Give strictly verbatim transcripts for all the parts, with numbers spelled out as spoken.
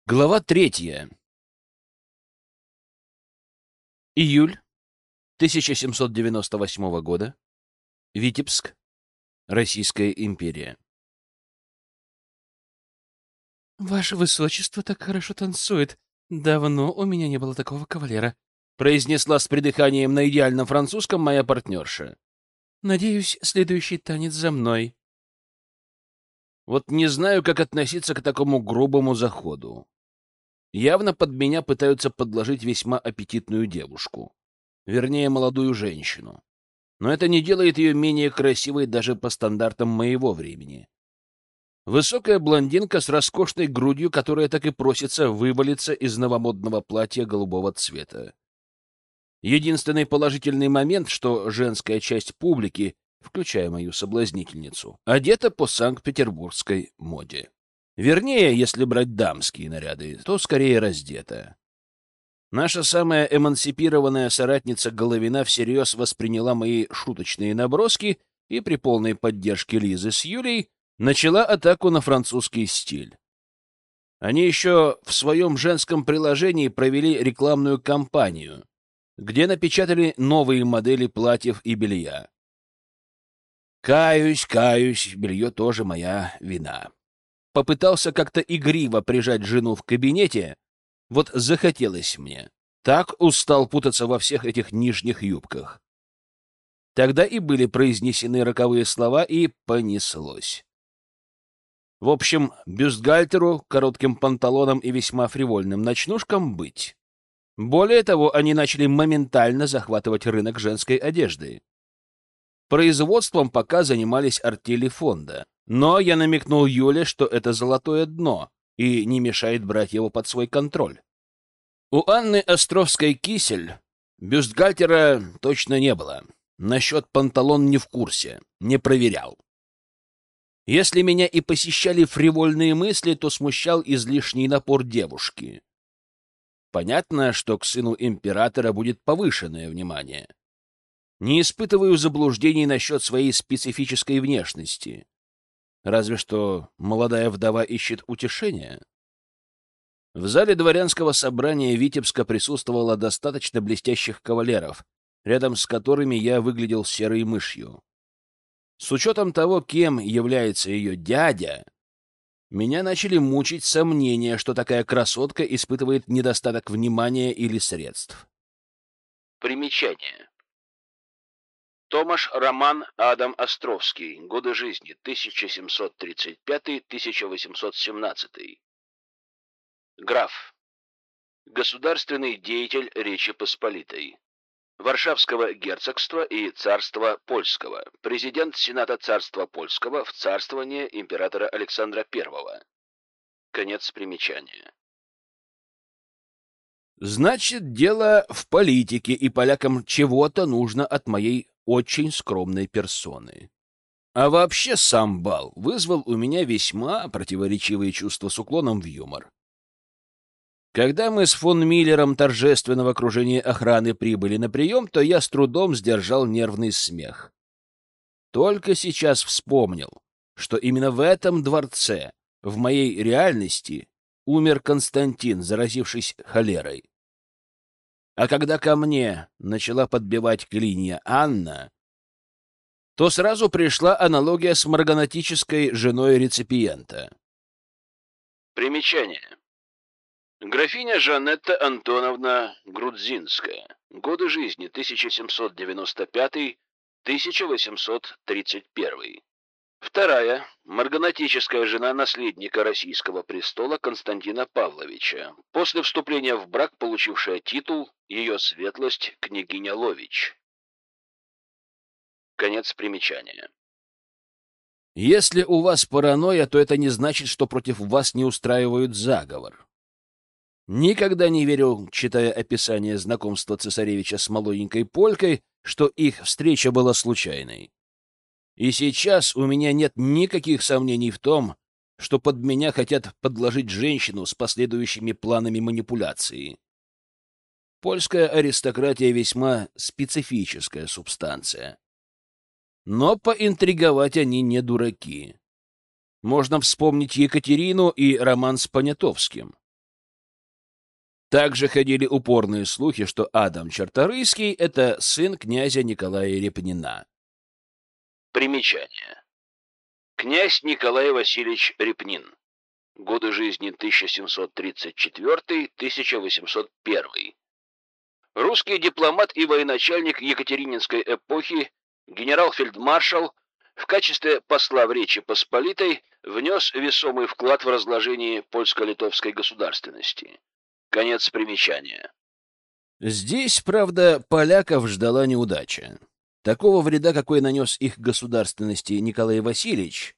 Глава третья. Июль тысяча семьсот девяносто восьмого года. Витебск. Российская империя. «Ваше высочество так хорошо танцует. Давно у меня не было такого кавалера», — произнесла с придыханием на идеальном французском моя партнерша. «Надеюсь, следующий танец за мной». Вот не знаю, как относиться к такому грубому заходу. Явно под меня пытаются подложить весьма аппетитную девушку. Вернее, молодую женщину. Но это не делает ее менее красивой даже по стандартам моего времени. Высокая блондинка с роскошной грудью, которая так и просится вывалиться из новомодного платья голубого цвета. Единственный положительный момент, что женская часть публики, включая мою соблазнительницу, одета по санкт-петербургской моде. Вернее, если брать дамские наряды, то скорее раздета. Наша самая эмансипированная соратница Головина всерьез восприняла мои шуточные наброски и при полной поддержке Лизы с Юлей начала атаку на французский стиль. Они еще в своем женском приложении провели рекламную кампанию, где напечатали новые модели платьев и белья. Каюсь, каюсь, белье тоже моя вина. Попытался как-то игриво прижать жену в кабинете, вот захотелось мне. Так устал путаться во всех этих нижних юбках. Тогда и были произнесены роковые слова, и понеслось. В общем, бюстгальтеру, коротким панталонам и весьма фривольным ночнушкам быть. Более того, они начали моментально захватывать рынок женской одежды. Производством пока занимались артели фонда. Но я намекнул Юле, что это золотое дно и не мешает брать его под свой контроль. У Анны Островской-Кисель бюстгальтера точно не было. Насчет панталон не в курсе, не проверял. Если меня и посещали фривольные мысли, то смущал излишний напор девушки. Понятно, что к сыну императора будет повышенное внимание. Не испытываю заблуждений насчет своей специфической внешности. Разве что молодая вдова ищет утешения. В зале дворянского собрания Витебска присутствовало достаточно блестящих кавалеров, рядом с которыми я выглядел серой мышью. С учетом того, кем является ее дядя, меня начали мучить сомнения, что такая красотка испытывает недостаток внимания или средств. Примечание. Томаш Роман Адам Островский. Годы жизни тысяча семьсот тридцать пятый — тысяча восемьсот семнадцатый. Граф. Государственный деятель Речи Посполитой. Варшавского герцогства и царства Польского. Президент Сената царства Польского в царствование императора Александра Первого. Конец примечания. Значит, дело в политике, и полякам чего-то нужно от моей очень скромной персоны. А вообще сам бал вызвал у меня весьма противоречивые чувства с уклоном в юмор. Когда мы с фон Миллером торжественно в окружении охраны прибыли на прием, то я с трудом сдержал нервный смех. Только сейчас вспомнил, что именно в этом дворце, в моей реальности, умер Константин, заразившись холерой. А когда ко мне начала подбивать клинья Анна, то сразу пришла аналогия с марганатической женой реципиента. Примечание. Графиня Жанетта Антоновна Грудзинская. Годы жизни тысяча семьсот девяносто пятый — тысяча восемьсот тридцать первый. Вторая — марганатическая жена наследника российского престола Константина Павловича, после вступления в брак получившая титул «Ее светлость княгиня Лович». Конец примечания. Если у вас паранойя, то это не значит, что против вас не устраивают заговор. Никогда не верил, читая описание знакомства цесаревича с молоденькой полькой, что их встреча была случайной. И сейчас у меня нет никаких сомнений в том, что под меня хотят подложить женщину с последующими планами манипуляции. Польская аристократия весьма специфическая субстанция. Но поинтриговать они не дураки. Можно вспомнить Екатерину и роман с Понятовским. Также ходили упорные слухи, что Адам Черторийский — это сын князя Николая Репнина. Примечание. Князь Николай Васильевич Репнин. Годы жизни тысяча семьсот тридцать четвёртый — тысяча восемьсот первый. Русский дипломат и военачальник Екатерининской эпохи, генерал-фельдмаршал, в качестве посла в Речи Посполитой внес весомый вклад в разложение польско-литовской государственности. Конец примечания. Здесь, правда, поляков ждала неудача. Такого вреда, какой нанес их государственности Николай Васильевич,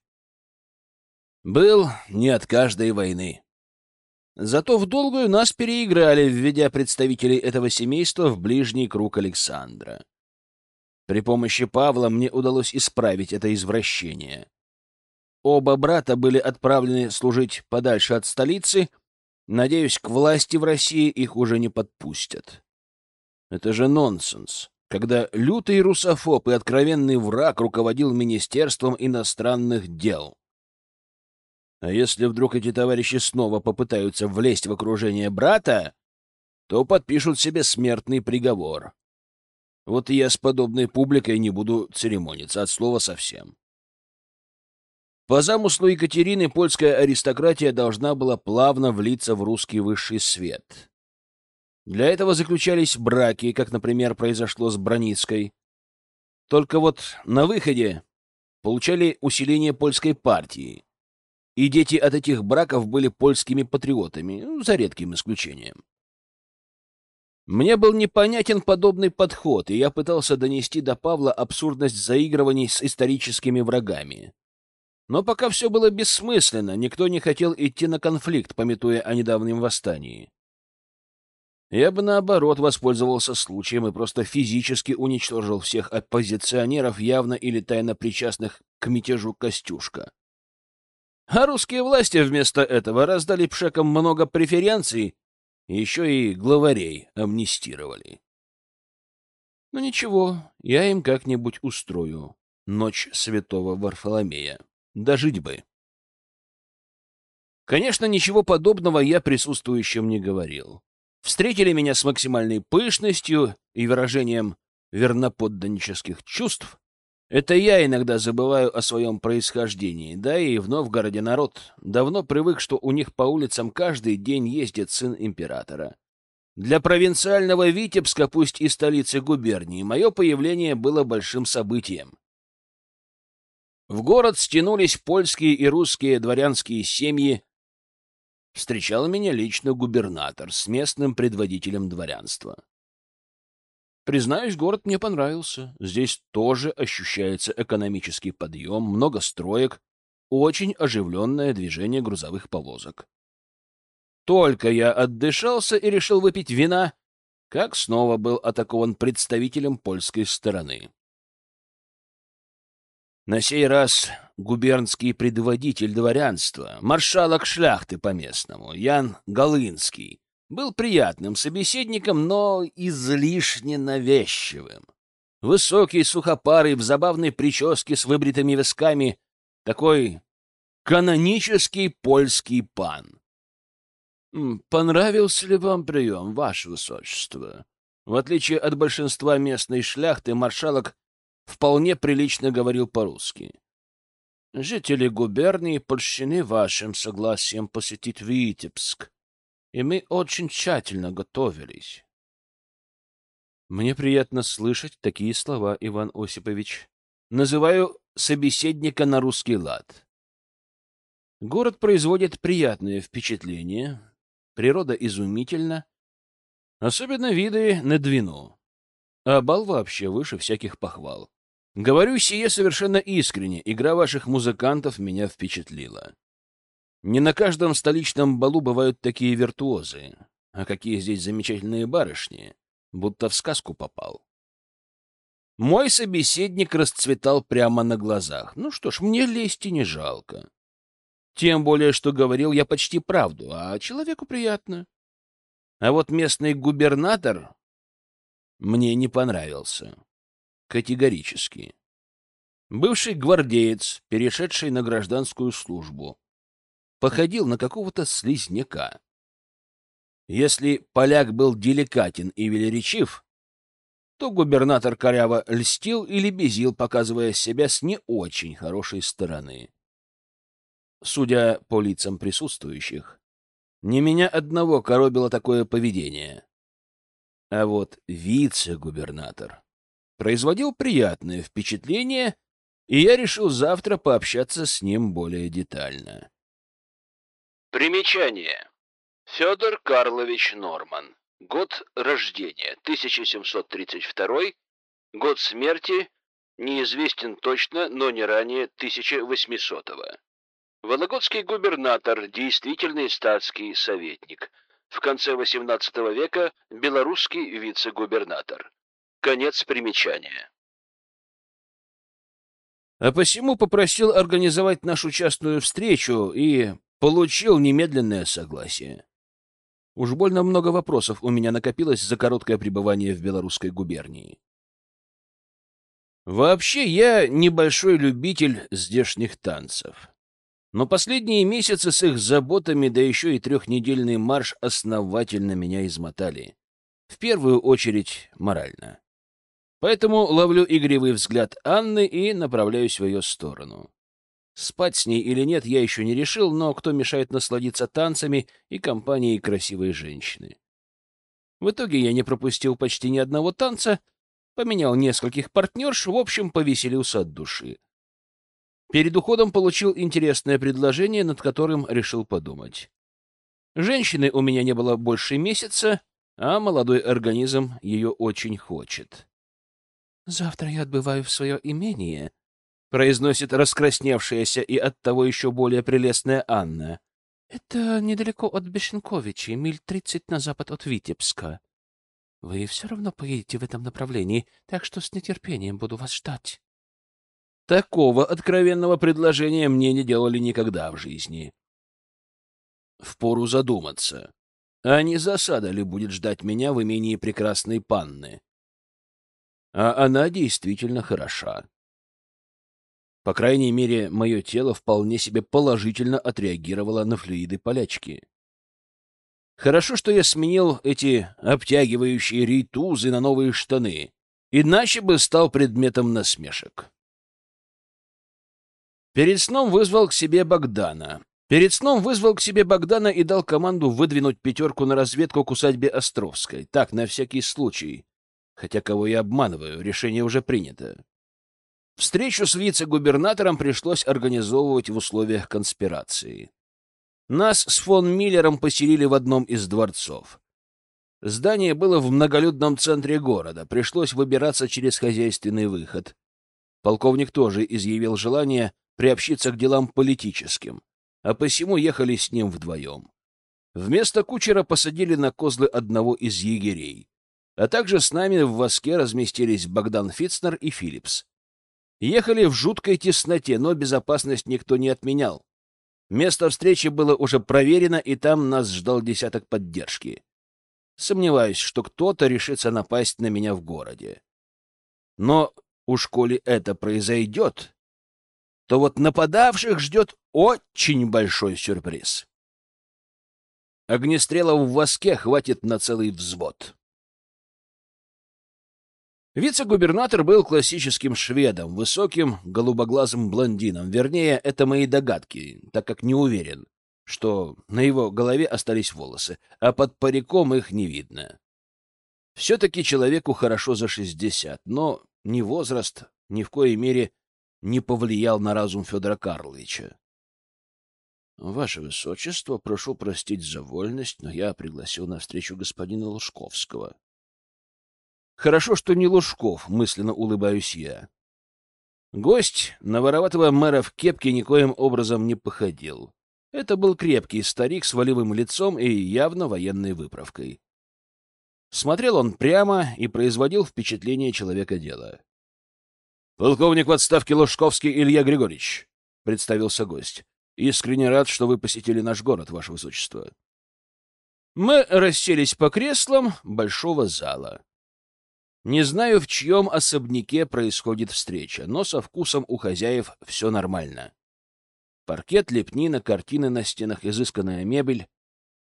был не от каждой войны. Зато в долгую нас переиграли, введя представителей этого семейства в ближний круг Александра. При помощи Павла мне удалось исправить это извращение. Оба брата были отправлены служить подальше от столицы. Надеюсь, к власти в России их уже не подпустят. Это же нонсенс, когда лютый русофоб и откровенный враг руководил Министерством иностранных дел. А если вдруг эти товарищи снова попытаются влезть в окружение брата, то подпишут себе смертный приговор. Вот я с подобной публикой не буду церемониться от слова совсем. По замыслу Екатерины польская аристократия должна была плавно влиться в русский высший свет. Для этого заключались браки, как, например, произошло с Браницкой. Только вот на выходе получали усиление польской партии, и дети от этих браков были польскими патриотами, за редким исключением. Мне был непонятен подобный подход, и я пытался донести до Павла абсурдность заигрываний с историческими врагами. Но пока все было бессмысленно, никто не хотел идти на конфликт, памятуя о недавнем восстании. Я бы, наоборот, воспользовался случаем и просто физически уничтожил всех оппозиционеров, явно или тайно причастных к мятежу Костюшка. А русские власти вместо этого раздали пшекам много преференций, еще и главарей амнистировали. Ну ничего, я им как-нибудь устрою ночь святого Варфоломея. Дожить бы. Конечно, ничего подобного я присутствующим не говорил. Встретили меня с максимальной пышностью и выражением верноподданнических чувств. Это я иногда забываю о своем происхождении, да и в Новгороде народ давно привык, что у них по улицам каждый день ездит сын императора. Для провинциального Витебска, пусть и столицы губернии, мое появление было большим событием. В город стянулись польские и русские дворянские семьи. Встречал меня лично губернатор с местным предводителем дворянства. Признаюсь, город мне понравился. Здесь тоже ощущается экономический подъем, много строек, очень оживленное движение грузовых повозок. Только я отдышался и решил выпить вина, как снова был атакован представителем польской стороны. На сей раз губернский предводитель дворянства, маршалок шляхты по-местному, Ян Голынский, был приятным собеседником, но излишне навязчивым. Высокий, сухопарый, в забавной прическе с выбритыми висками, такой канонический польский пан. «Понравился ли вам прием, ваше высочество?» В отличие от большинства местной шляхты, маршалок вполне прилично говорил по-русски. «Жители губернии польщены вашим согласием посетить Витебск, и мы очень тщательно готовились». «Мне приятно слышать такие слова, Иван Осипович. Называю собеседника на русский лад. Город производит приятное впечатление, природа изумительна, особенно виды на Двину, а бал вообще выше всяких похвал. Говорю сие совершенно искренне, игра ваших музыкантов меня впечатлила. Не на каждом столичном балу бывают такие виртуозы, а какие здесь замечательные барышни, будто в сказку попал». Мой собеседник расцветал прямо на глазах. Ну что ж, мне лести не жалко. Тем более, что говорил я почти правду, а человеку приятно. А вот местный губернатор мне не понравился. Категорически. Бывший гвардеец, перешедший на гражданскую службу, походил на какого-то слизняка. Если поляк был деликатен и велеречив, то губернатор коряво льстил или безил, показывая себя с не очень хорошей стороны. Судя по лицам присутствующих, не меня одного коробило такое поведение. А вот вице-губернатор производил приятное впечатление, и я решил завтра пообщаться с ним более детально. Примечание. Федор Карлович Норман. Год рождения тысяча семьсот тридцать второй, год смерти неизвестен точно, но не ранее тысяча восьмисотого. Вологодский губернатор, действительный статский советник. В конце восемнадцатого века белорусский вице-губернатор. Конец примечания. А посему попросил организовать нашу частную встречу и получил немедленное согласие. Уж больно много вопросов у меня накопилось за короткое пребывание в Белорусской губернии. Вообще, я небольшой любитель здешних танцев. Но последние месяцы с их заботами, да еще и трехнедельный марш основательно меня измотали. В первую очередь морально. Поэтому ловлю игривый взгляд Анны и направляюсь в ее сторону. Спать с ней или нет, я еще не решил, но кто мешает насладиться танцами и компанией красивой женщины? В итоге я не пропустил почти ни одного танца, поменял нескольких партнерш, в общем, повеселился от души. Перед уходом получил интересное предложение, над которым решил подумать. Женщины у меня не было больше месяца, а молодой организм ее очень хочет. «Завтра я отбываю в свое имение», — произносит раскрасневшаяся и оттого еще более прелестная Анна. «Это недалеко от Бешенковичей, миль тридцать на запад от Витебска. Вы все равно поедете в этом направлении, так что с нетерпением буду вас ждать». Такого откровенного предложения мне не делали никогда в жизни. Впору задуматься, а не засада ли будет ждать меня в имении прекрасной панны? А она действительно хороша. По крайней мере, мое тело вполне себе положительно отреагировало на флюиды полячки. Хорошо, что я сменил эти обтягивающие рейтузы на новые штаны, иначе бы стал предметом насмешек. Перед сном вызвал к себе Богдана. Перед сном вызвал к себе Богдана и дал команду выдвинуть пятерку на разведку к усадьбе Островской. Так, на всякий случай. Хотя кого я обманываю, решение уже принято. Встречу с вице-губернатором пришлось организовывать в условиях конспирации. Нас с фон Миллером поселили в одном из дворцов. Здание было в многолюдном центре города, пришлось выбираться через хозяйственный выход. Полковник тоже изъявил желание приобщиться к делам политическим, а посему ехали с ним вдвоем. Вместо кучера посадили на козлы одного из егерей, а также с нами в воске разместились Богдан Фицнер и Филлипс. Ехали в жуткой тесноте, но безопасность никто не отменял. Место встречи было уже проверено, и там нас ждал десяток поддержки. Сомневаюсь, что кто-то решится напасть на меня в городе. Но уж коли это произойдет, то вот нападавших ждет очень большой сюрприз. Огнестрелов в воске хватит на целый взвод. Вице-губернатор был классическим шведом, высоким, голубоглазым блондином. Вернее, это мои догадки, так как не уверен, что на его голове остались волосы, а под париком их не видно. Все-таки человеку хорошо за шестьдесят, но ни возраст ни в коей мере не повлиял на разум Федора Карловича. — Ваше Высочество, прошу простить за вольность, но я пригласил на встречу господина Лужковского. Хорошо, что не Лужков, мысленно улыбаюсь я. Гость на вороватого мэра в кепке никоим образом не походил. Это был крепкий старик с волевым лицом и явно военной выправкой. Смотрел он прямо и производил впечатление человека дела. — Полковник в отставке Лужковский Илья Григорьевич, — представился гость. — Искренне рад, что вы посетили наш город, Ваше Высочество. Мы расселись по креслам большого зала. Не знаю, в чьем особняке происходит встреча, но со вкусом у хозяев все нормально. Паркет, лепнина, картины на стенах, изысканная мебель.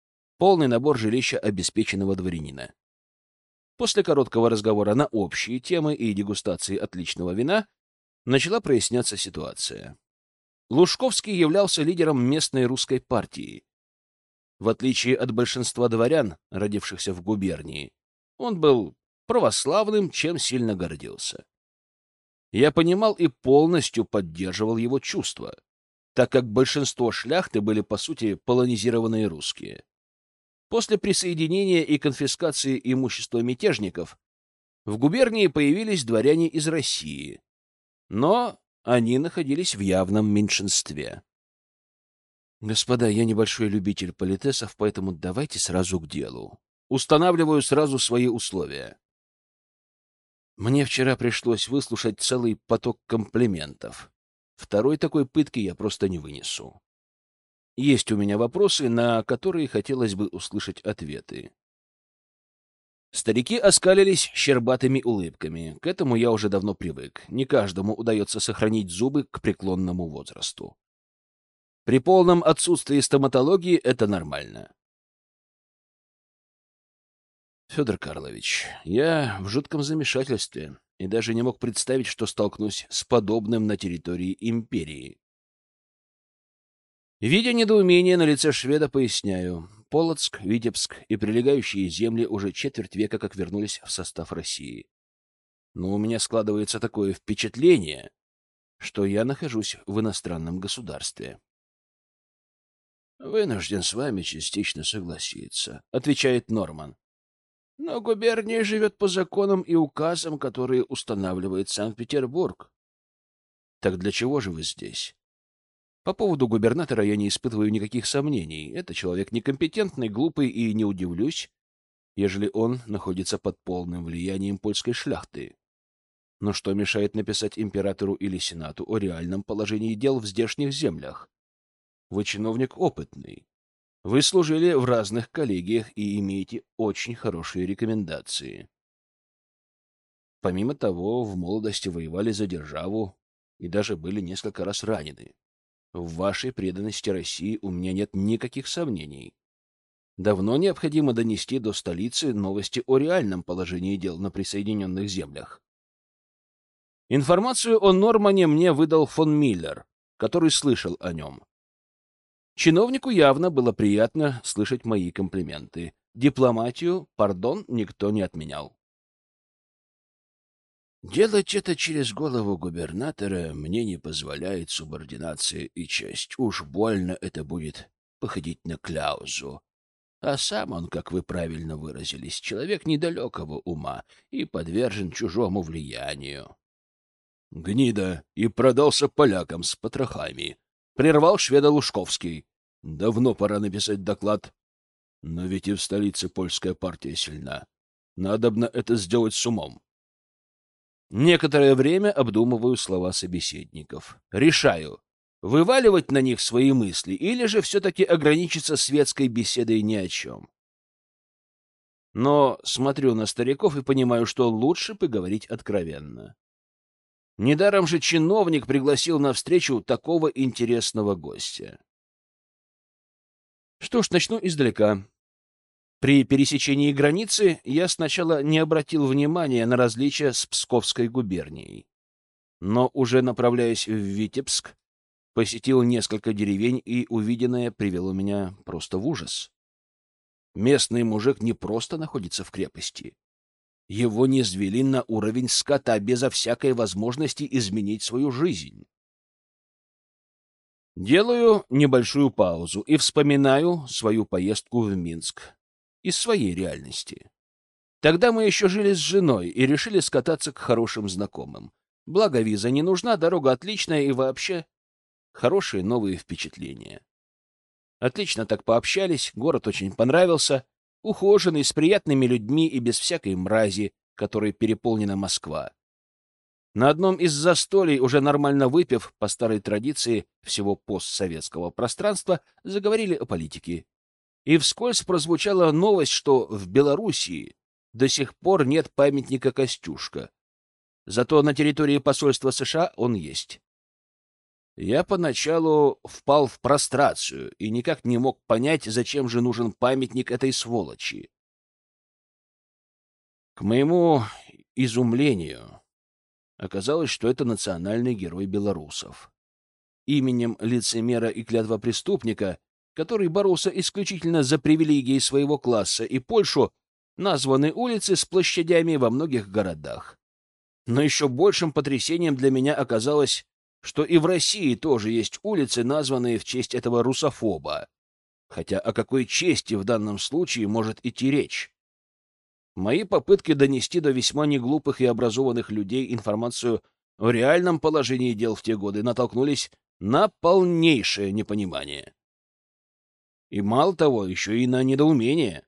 полный набор жилища обеспеченного дворянина. После короткого разговора на общие темы и дегустации отличного вина начала проясняться ситуация. Лужковский являлся лидером местной русской партии. В отличие от большинства дворян, родившихся в губернии, он был православным, чем сильно гордился. Я понимал и полностью поддерживал его чувства, так как большинство шляхты были, по сути, полонизированные русские. После присоединения и конфискации имущества мятежников в губернии появились дворяне из России, но они находились в явном меньшинстве. Господа, я небольшой любитель политесов, поэтому давайте сразу к делу. Устанавливаю сразу свои условия. Мне вчера пришлось выслушать целый поток комплиментов. Второй такой пытки я просто не вынесу. Есть у меня вопросы, на которые хотелось бы услышать ответы. Старики оскалились щербатыми улыбками. К этому я уже давно привык. Не каждому удается сохранить зубы к преклонному возрасту. При полном отсутствии стоматологии это нормально. Федор Карлович, я в жутком замешательстве и даже не мог представить, что столкнусь с подобным на территории империи. Видя недоумение на лице шведа, поясняю. Полоцк, Витебск и прилегающие земли уже четверть века как вернулись в состав России. Но у меня складывается такое впечатление, что я нахожусь в иностранном государстве. «Вынужден с вами частично согласиться», — отвечает Норман. «Но губерния живет по законам и указам, которые устанавливает Санкт-Петербург». «Так для чего же вы здесь?» По поводу губернатора я не испытываю никаких сомнений. Это человек некомпетентный, глупый, и не удивлюсь, ежели он находится под полным влиянием польской шляхты. Но что мешает написать императору или сенату о реальном положении дел в здешних землях? Вы чиновник опытный. Вы служили в разных коллегиях и имеете очень хорошие рекомендации. Помимо того, в молодости воевали за державу и даже были несколько раз ранены. В вашей преданности России у меня нет никаких сомнений. Давно необходимо донести до столицы новости о реальном положении дел на присоединенных землях. Информацию о Нормане мне выдал фон Миллер, который слышал о нем. Чиновнику явно было приятно слышать мои комплименты. Дипломатию, пардон, никто не отменял. Делать это через голову губернатора мне не позволяет субординация и честь. Уж больно это будет походить на кляузу. А сам он, как вы правильно выразились, человек недалекого ума и подвержен чужому влиянию. Гнида и продался полякам с потрохами. Прервал шведа Лужковский. Давно пора написать доклад. Но ведь и в столице польская партия сильна. Надобно это сделать с умом. Некоторое время обдумываю слова собеседников. Решаю, вываливать на них свои мысли или же все-таки ограничиться светской беседой ни о чем. Но смотрю на стариков и понимаю, что лучше поговорить откровенно. Недаром же чиновник пригласил на встречу такого интересного гостя. Что ж, начну издалека. При пересечении границы я сначала не обратил внимания на различия с Псковской губернией. Но уже направляясь в Витебск, посетил несколько деревень, и увиденное привело меня просто в ужас. Местный мужик не просто находится в крепости. Его низвели на уровень скота безо всякой возможности изменить свою жизнь. Делаю небольшую паузу и вспоминаю свою поездку в Минск из своей реальности. Тогда мы еще жили с женой и решили скататься к хорошим знакомым. Благо виза не нужна, дорога отличная и вообще хорошие новые впечатления. Отлично так пообщались, город очень понравился, ухоженный, с приятными людьми и без всякой мрази, которой переполнена Москва. На одном из застолий, уже нормально выпив, по старой традиции всего постсоветского пространства, заговорили о политике. И вскользь прозвучала новость, что в Белоруссии до сих пор нет памятника Костюшка. Зато на территории посольства США он есть. Я поначалу впал в прострацию и никак не мог понять, зачем же нужен памятник этой сволочи. К моему изумлению оказалось, что это национальный герой белорусов. Именем лицемера и клятвопреступника, который боролся исключительно за привилегии своего класса и Польшу, названы улицы с площадями во многих городах. Но еще большим потрясением для меня оказалось, что и в России тоже есть улицы, названные в честь этого русофоба. Хотя о какой чести в данном случае может идти речь? Мои попытки донести до весьма неглупых и образованных людей информацию о реальном положении дел в те годы натолкнулись на полнейшее непонимание. И мало того, еще и на недоумение.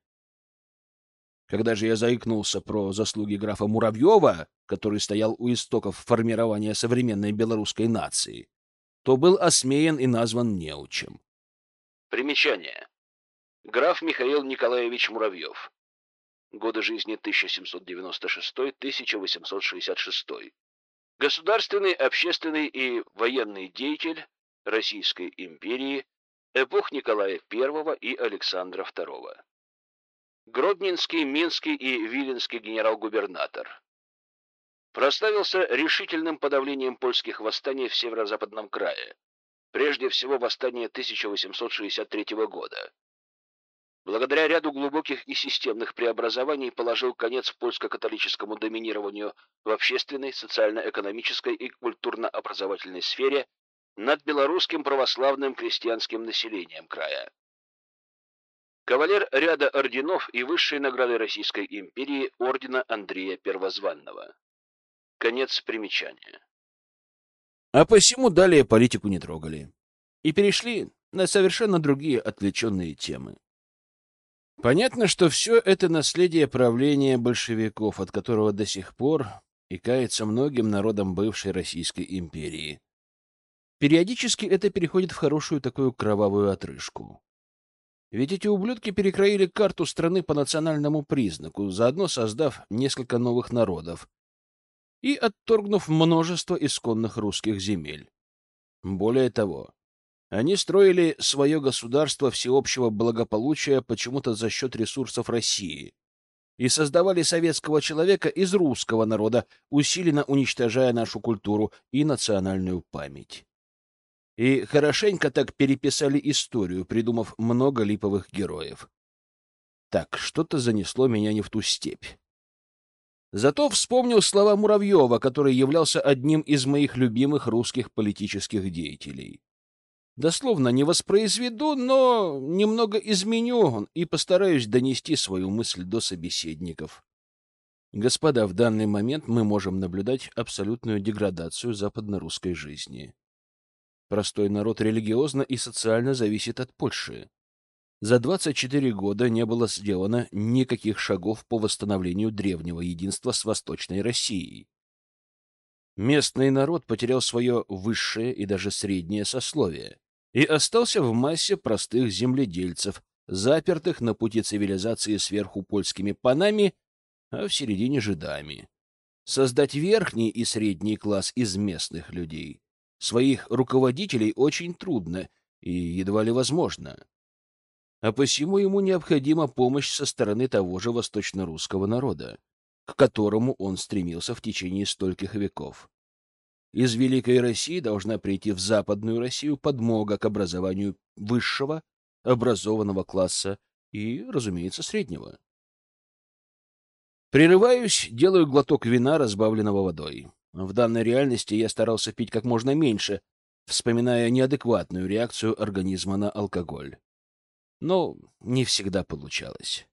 Когда же я заикнулся про заслуги графа Муравьева, который стоял у истоков формирования современной белорусской нации, то был осмеян и назван неучем. Примечание. Граф Михаил Николаевич Муравьев. Годы жизни тысяча семьсот девяносто шестой — тысяча восемьсот шестьдесят шестой. Государственный, общественный и военный деятель Российской империи эпох Николая Первого и Александра Второго. Гродненский, Минский и Виленский генерал-губернатор. Прославился решительным подавлением польских восстаний в северо-западном крае, прежде всего восстание тысяча восемьсот шестьдесят третьего года. Благодаря ряду глубоких и системных преобразований положил конец польско-католическому доминированию в общественной, социально-экономической и культурно-образовательной сфере над белорусским православным крестьянским населением края. Кавалер ряда орденов и высшей награды Российской империи ордена Андрея Первозванного. Конец примечания. А посему далее политику не трогали и перешли на совершенно другие отвлеченные темы. Понятно, что все это наследие правления большевиков, от которого до сих пор и кается многим народам бывшей Российской империи. Периодически это переходит в хорошую такую кровавую отрыжку. Ведь эти ублюдки перекроили карту страны по национальному признаку, заодно создав несколько новых народов и отторгнув множество исконных русских земель. Более того, они строили свое государство всеобщего благополучия почему-то за счет ресурсов России и создавали советского человека из русского народа, усиленно уничтожая нашу культуру и национальную память. И хорошенько так переписали историю, придумав много липовых героев. Так, что-то занесло меня не в ту степь. Зато вспомнил слова Муравьева, который являлся одним из моих любимых русских политических деятелей. Дословно не воспроизведу, но немного изменю и постараюсь донести свою мысль до собеседников. Господа, в данный момент мы можем наблюдать абсолютную деградацию западно-русской жизни. Простой народ религиозно и социально зависит от Польши. За двадцать четыре года не было сделано никаких шагов по восстановлению древнего единства с Восточной Россией. Местный народ потерял свое высшее и даже среднее сословие и остался в массе простых земледельцев, запертых на пути цивилизации сверху польскими панами, а в середине жидами. Создать верхний и средний класс из местных людей, своих руководителей, очень трудно и едва ли возможно. А посему ему необходима помощь со стороны того же восточно-русского народа, к которому он стремился в течение стольких веков. Из Великой России должна прийти в Западную Россию подмога к образованию высшего, образованного класса и, разумеется, среднего. Прерываюсь, делаю глоток вина, разбавленного водой. В данной реальности я старался пить как можно меньше, вспоминая неадекватную реакцию организма на алкоголь. Но не всегда получалось.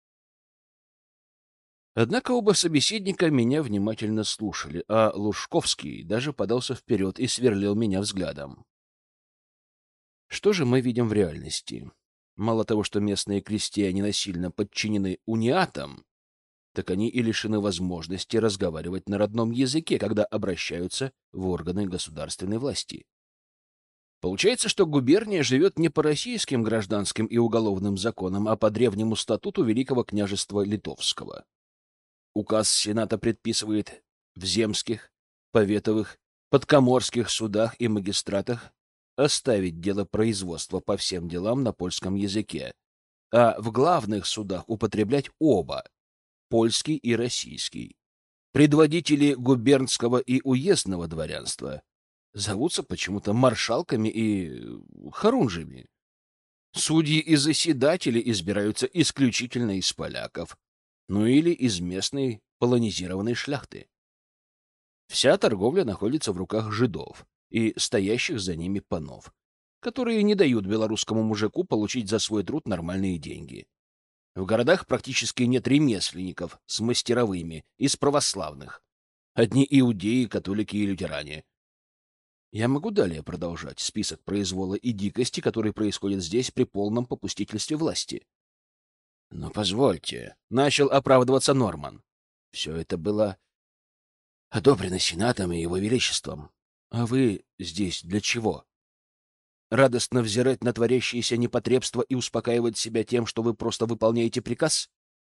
Однако оба собеседника меня внимательно слушали, а Лужковский даже подался вперед и сверлил меня взглядом. Что же мы видим в реальности? Мало того, что местные крестьяне насильно подчинены униатам, так они и лишены возможности разговаривать на родном языке, когда обращаются в органы государственной власти. Получается, что губерния живет не по российским гражданским и уголовным законам, а по древнему статуту Великого княжества Литовского. Указ Сената предписывает в земских, поветовых подкоморских судах и магистратах оставить дело производства по всем делам на польском языке, а в главных судах употреблять оба — польский и российский. Предводители губернского и уездного дворянства зовутся почему-то маршалками и хорунжими. Судьи и заседатели избираются исключительно из поляков, ну или из местной полонизированной шляхты. Вся торговля находится в руках жидов и стоящих за ними панов, которые не дают белорусскому мужику получить за свой труд нормальные деньги. В городах практически нет ремесленников с мастеровыми из православных. Одни иудеи, католики и лютеране. Я могу далее продолжать список произвола и дикости, которые происходят здесь при полном попустительстве власти. Но позвольте, — начал оправдываться Норман. Все это было одобрено Сенатом и Его Величеством. А вы здесь для чего? Радостно взирать на творящиеся непотребства и успокаивать себя тем, что вы просто выполняете приказ?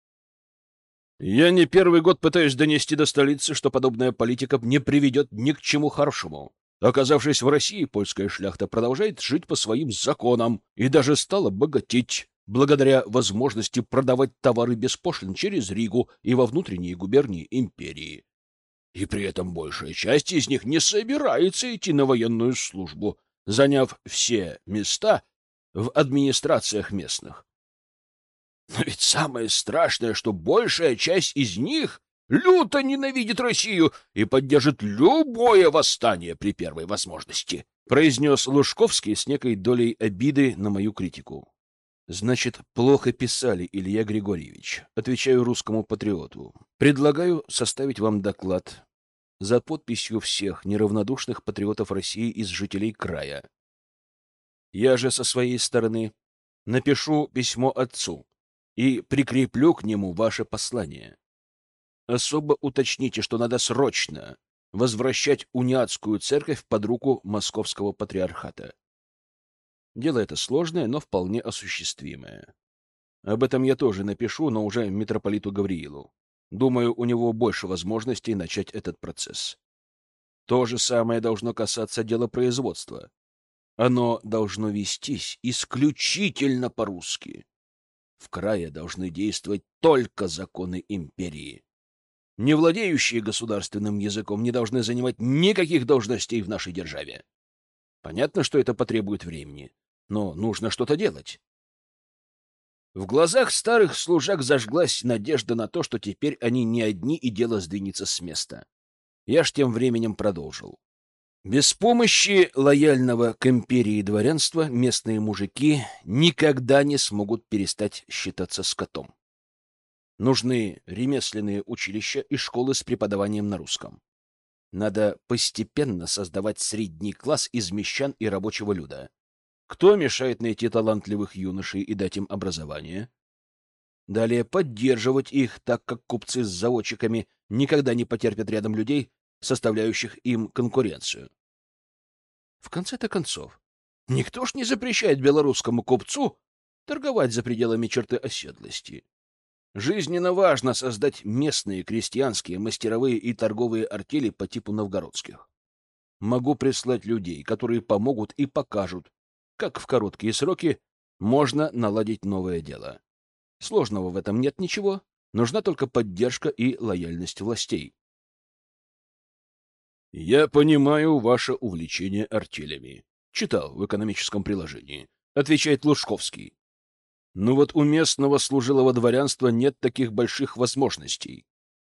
Я не первый год пытаюсь донести до столицы, что подобная политика не приведет ни к чему хорошему. Оказавшись в России, польская шляхта продолжает жить по своим законам и даже стала богатеть, благодаря возможности продавать товары без пошлин через Ригу и во внутренние губернии империи. И при этом большая часть из них не собирается идти на военную службу, заняв все места в администрациях местных. Но ведь самое страшное, что большая часть из них люто ненавидит Россию и поддержит любое восстание при первой возможности, произнес Лужковский с некой долей обиды на мою критику. Значит, плохо писали, Илья Григорьевич. Отвечаю русскому патриоту. Предлагаю составить вам доклад за подписью всех неравнодушных патриотов России из жителей края. Я же со своей стороны напишу письмо отцу и прикреплю к нему ваше послание. Особо уточните, что надо срочно возвращать униатскую церковь под руку московского патриархата. Дело это сложное, но вполне осуществимое. Об этом я тоже напишу, но уже митрополиту Гавриилу. Думаю, у него больше возможностей начать этот процесс. То же самое должно касаться дела производства. Оно должно вестись исключительно по-русски. В крае должны действовать только законы империи. Не владеющие государственным языком не должны занимать никаких должностей в нашей державе. Понятно, что это потребует времени, но нужно что-то делать. В глазах старых служак зажглась надежда на то, что теперь они не одни и дело сдвинется с места. Я ж тем временем продолжил. Без помощи лояльного к империи дворянства местные мужики никогда не смогут перестать считаться скотом. Нужны ремесленные училища и школы с преподаванием на русском. Надо постепенно создавать средний класс из мещан и рабочего люда. Кто мешает найти талантливых юношей и дать им образование? Далее поддерживать их, так как купцы с заводчиками никогда не потерпят рядом людей, составляющих им конкуренцию. В конце-то концов, никто ж не запрещает белорусскому купцу торговать за пределами черты оседлости. Жизненно важно создать местные крестьянские, мастеровые и торговые артели по типу новгородских. Могу прислать людей, которые помогут и покажут, как в короткие сроки можно наладить новое дело. Сложного в этом нет ничего, нужна только поддержка и лояльность властей. «Я понимаю ваше увлечение артелями», — читал в экономическом приложении, — отвечает Лужковский. «Но вот у местного служилого дворянства нет таких больших возможностей.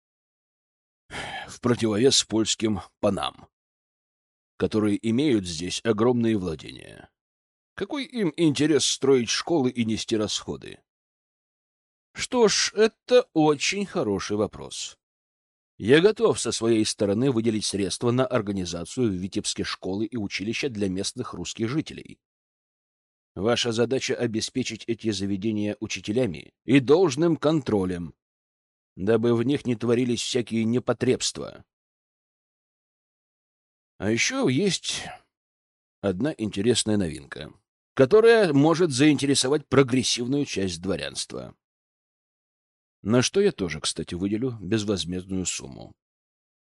В противовес польским панам, которые имеют здесь огромные владения. Какой им интерес строить школы и нести расходы?» Что ж, это очень хороший вопрос. Я готов со своей стороны выделить средства на организацию в Витебске школы и училища для местных русских жителей. Ваша задача — обеспечить эти заведения учителями и должным контролем, дабы в них не творились всякие непотребства. А еще есть одна интересная новинка, которая может заинтересовать прогрессивную часть дворянства. На что я тоже, кстати, выделю безвозмездную сумму.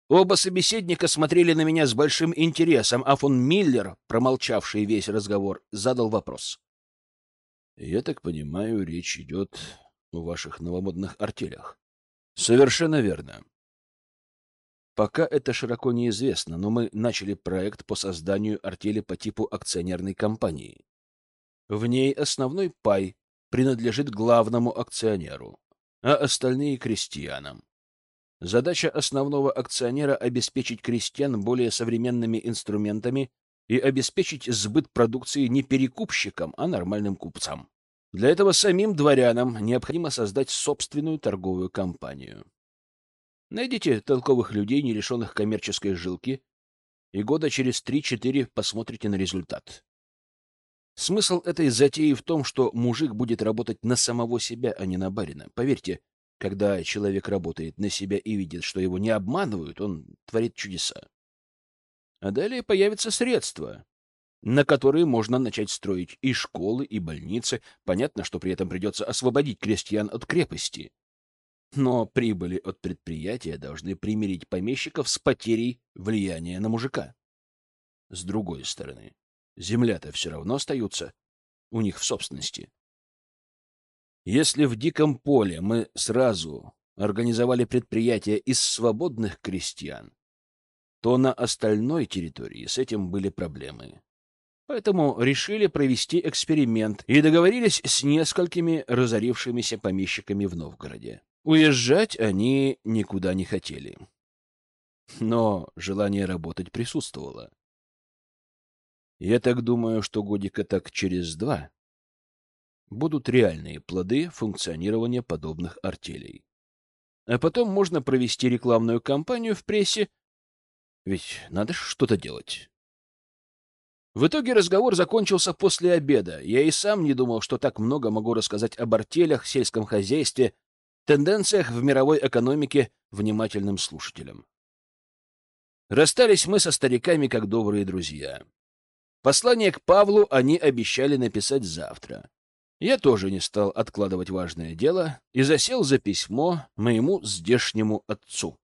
Оба собеседника смотрели на меня с большим интересом, а фон Миллер, промолчавший весь разговор, задал вопрос. «Я так понимаю, речь идет о ваших новомодных артелях?» «Совершенно верно. Пока это широко неизвестно, но мы начали проект по созданию артели по типу акционерной компании. В ней основной пай принадлежит главному акционеру, а остальные — крестьянам. Задача основного акционера — обеспечить крестьян более современными инструментами и обеспечить сбыт продукции не перекупщикам, а нормальным купцам. Для этого самим дворянам необходимо создать собственную торговую компанию. Найдите толковых людей, не лишенных коммерческой жилки, и года через три-четыре посмотрите на результат. Смысл этой затеи в том, что мужик будет работать на самого себя, а не на барина. Поверьте, когда человек работает на себя и видит, что его не обманывают, он творит чудеса. А далее появятся средства, на которые можно начать строить и школы, и больницы. Понятно, что при этом придется освободить крестьян от крепости. Но прибыли от предприятия должны примирить помещиков с потерей влияния на мужика. С другой стороны, земля-то все равно остается у них в собственности. Если в диком поле мы сразу организовали предприятие из свободных крестьян, то на остальной территории с этим были проблемы. Поэтому решили провести эксперимент и договорились с несколькими разорившимися помещиками в Новгороде. Уезжать они никуда не хотели. Но желание работать присутствовало. Я так думаю, что годика так через два будут реальные плоды функционирования подобных артелей. А потом можно провести рекламную кампанию в прессе, ведь надо же что-то делать. В итоге разговор закончился после обеда. Я и сам не думал, что так много могу рассказать об артелях, сельском хозяйстве, тенденциях в мировой экономике внимательным слушателям. Расстались мы со стариками как добрые друзья. Послание к Павлу они обещали написать завтра. Я тоже не стал откладывать важное дело и засел за письмо моему здешнему отцу.